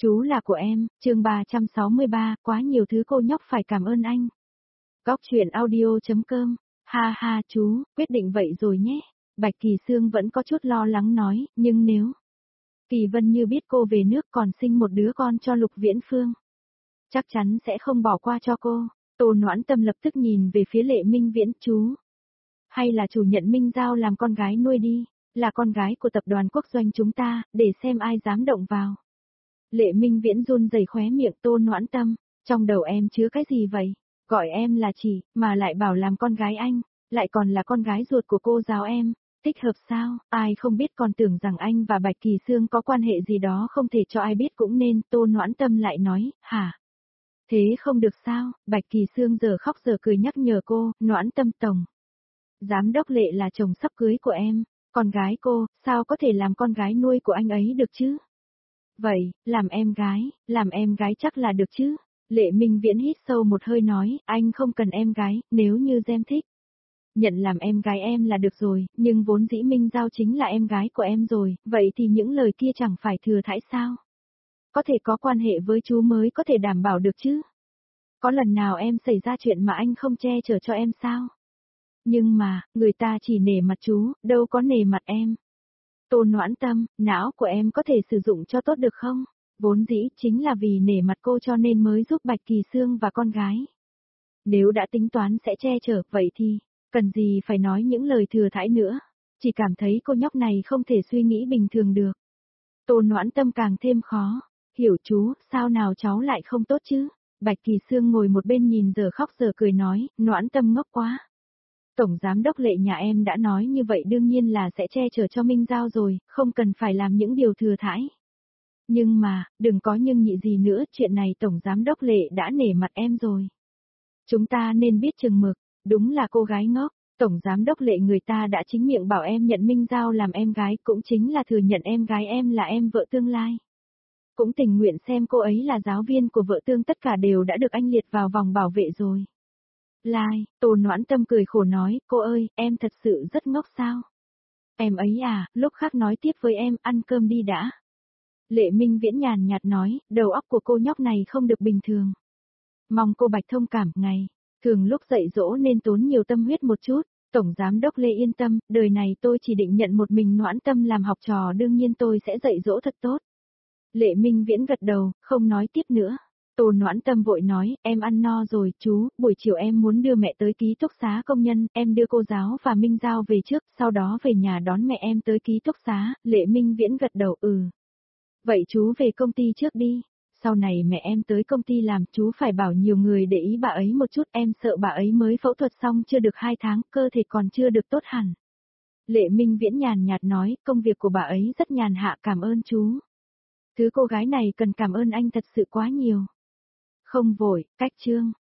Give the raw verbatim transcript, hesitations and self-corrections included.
Chú là của em, chương ba trăm sáu mươi ba, quá nhiều thứ cô nhóc phải cảm ơn anh. Góc truyện audio.com, ha ha chú, quyết định vậy rồi nhé. Bạch Kỳ Sương vẫn có chút lo lắng nói, nhưng nếu Kỳ Vân Như biết cô về nước còn sinh một đứa con cho Lục Viễn Phương, chắc chắn sẽ không bỏ qua cho cô. Tô Noãn Tâm lập tức nhìn về phía Lệ Minh Viễn, chú. Hay là chủ nhận Minh Giao làm con gái nuôi đi, là con gái của tập đoàn quốc doanh chúng ta, để xem ai dám động vào. Lệ Minh Viễn run rẩy khóe miệng. Tô Noãn Tâm, trong đầu em chứa cái gì vậy? Gọi em là chị, mà lại bảo làm con gái anh, lại còn là con gái ruột của cô giáo em. Thích hợp sao? Ai không biết còn tưởng rằng anh và Bạch Kỳ Sương có quan hệ gì đó không thể cho ai biết cũng nên. Tô Noãn Tâm lại nói, hả? Thế không được sao? Bạch Kỳ Sương giờ khóc giờ cười nhắc nhở cô, Noãn Tâm tổng. Giám đốc Lệ là chồng sắp cưới của em, con gái cô, sao có thể làm con gái nuôi của anh ấy được chứ? Vậy, làm em gái, làm em gái chắc là được chứ? Lệ Minh Viễn hít sâu một hơi nói, anh không cần em gái, nếu như Gem thích. Nhận làm em gái em là được rồi, nhưng vốn dĩ Minh Giao chính là em gái của em rồi, vậy thì những lời kia chẳng phải thừa thãi sao? Có thể có quan hệ với chú mới có thể đảm bảo được chứ? Có lần nào em xảy ra chuyện mà anh không che chở cho em sao? Nhưng mà, người ta chỉ nể mặt chú, đâu có nể mặt em. Tô Noãn Tâm, não của em có thể sử dụng cho tốt được không? Vốn dĩ chính là vì nể mặt cô cho nên mới giúp Bạch Kỳ Sương và con gái. Nếu đã tính toán sẽ che chở, vậy thì, cần gì phải nói những lời thừa thãi nữa. Chỉ cảm thấy cô nhóc này không thể suy nghĩ bình thường được. Tô Noãn Tâm càng thêm khó. Hiểu chú, sao nào cháu lại không tốt chứ? Bạch Kỳ Sương ngồi một bên nhìn giờ khóc giờ cười nói, Noãn Tâm ngốc quá. Tổng giám đốc Lệ nhà em đã nói như vậy đương nhiên là sẽ che chở cho Minh Giao rồi, không cần phải làm những điều thừa thãi. Nhưng mà, đừng có nhưng nhị gì nữa, chuyện này Tổng giám đốc Lệ đã nể mặt em rồi. Chúng ta nên biết chừng mực, đúng là cô gái ngốc, Tổng giám đốc Lệ người ta đã chính miệng bảo em nhận Minh Giao làm em gái, cũng chính là thừa nhận em gái em là em vợ tương lai. Cũng tình nguyện xem cô ấy là giáo viên của vợ tương, tất cả đều đã được anh liệt vào vòng bảo vệ rồi. Lai, Tô Noãn Tâm cười khổ nói, cô ơi, em thật sự rất ngốc sao? Em ấy à, lúc khác nói tiếp với em, ăn cơm đi đã. Lệ Minh Viễn nhàn nhạt nói, đầu óc của cô nhóc này không được bình thường. Mong cô Bạch thông cảm, ngày thường lúc dạy dỗ nên tốn nhiều tâm huyết một chút. Tổng giám đốc Lê yên tâm, đời này tôi chỉ định nhận một mình Noãn Tâm làm học trò, đương nhiên tôi sẽ dạy dỗ thật tốt. Lệ Minh Viễn gật đầu, không nói tiếp nữa. Tô Noãn Tâm vội nói, em ăn no rồi, chú, buổi chiều em muốn đưa mẹ tới ký túc xá công nhân, em đưa cô giáo và Minh Giao về trước, sau đó về nhà đón mẹ em tới ký túc xá. Lệ Minh Viễn gật đầu, ừ. Vậy chú về công ty trước đi, sau này mẹ em tới công ty làm, chú phải bảo nhiều người để ý bà ấy một chút, em sợ bà ấy mới phẫu thuật xong chưa được hai tháng, cơ thể còn chưa được tốt hẳn. Lệ Minh Viễn nhàn nhạt nói, công việc của bà ấy rất nhàn hạ, cảm ơn chú. Thứ cô gái này cần cảm ơn anh thật sự quá nhiều. Không vội, cách chương.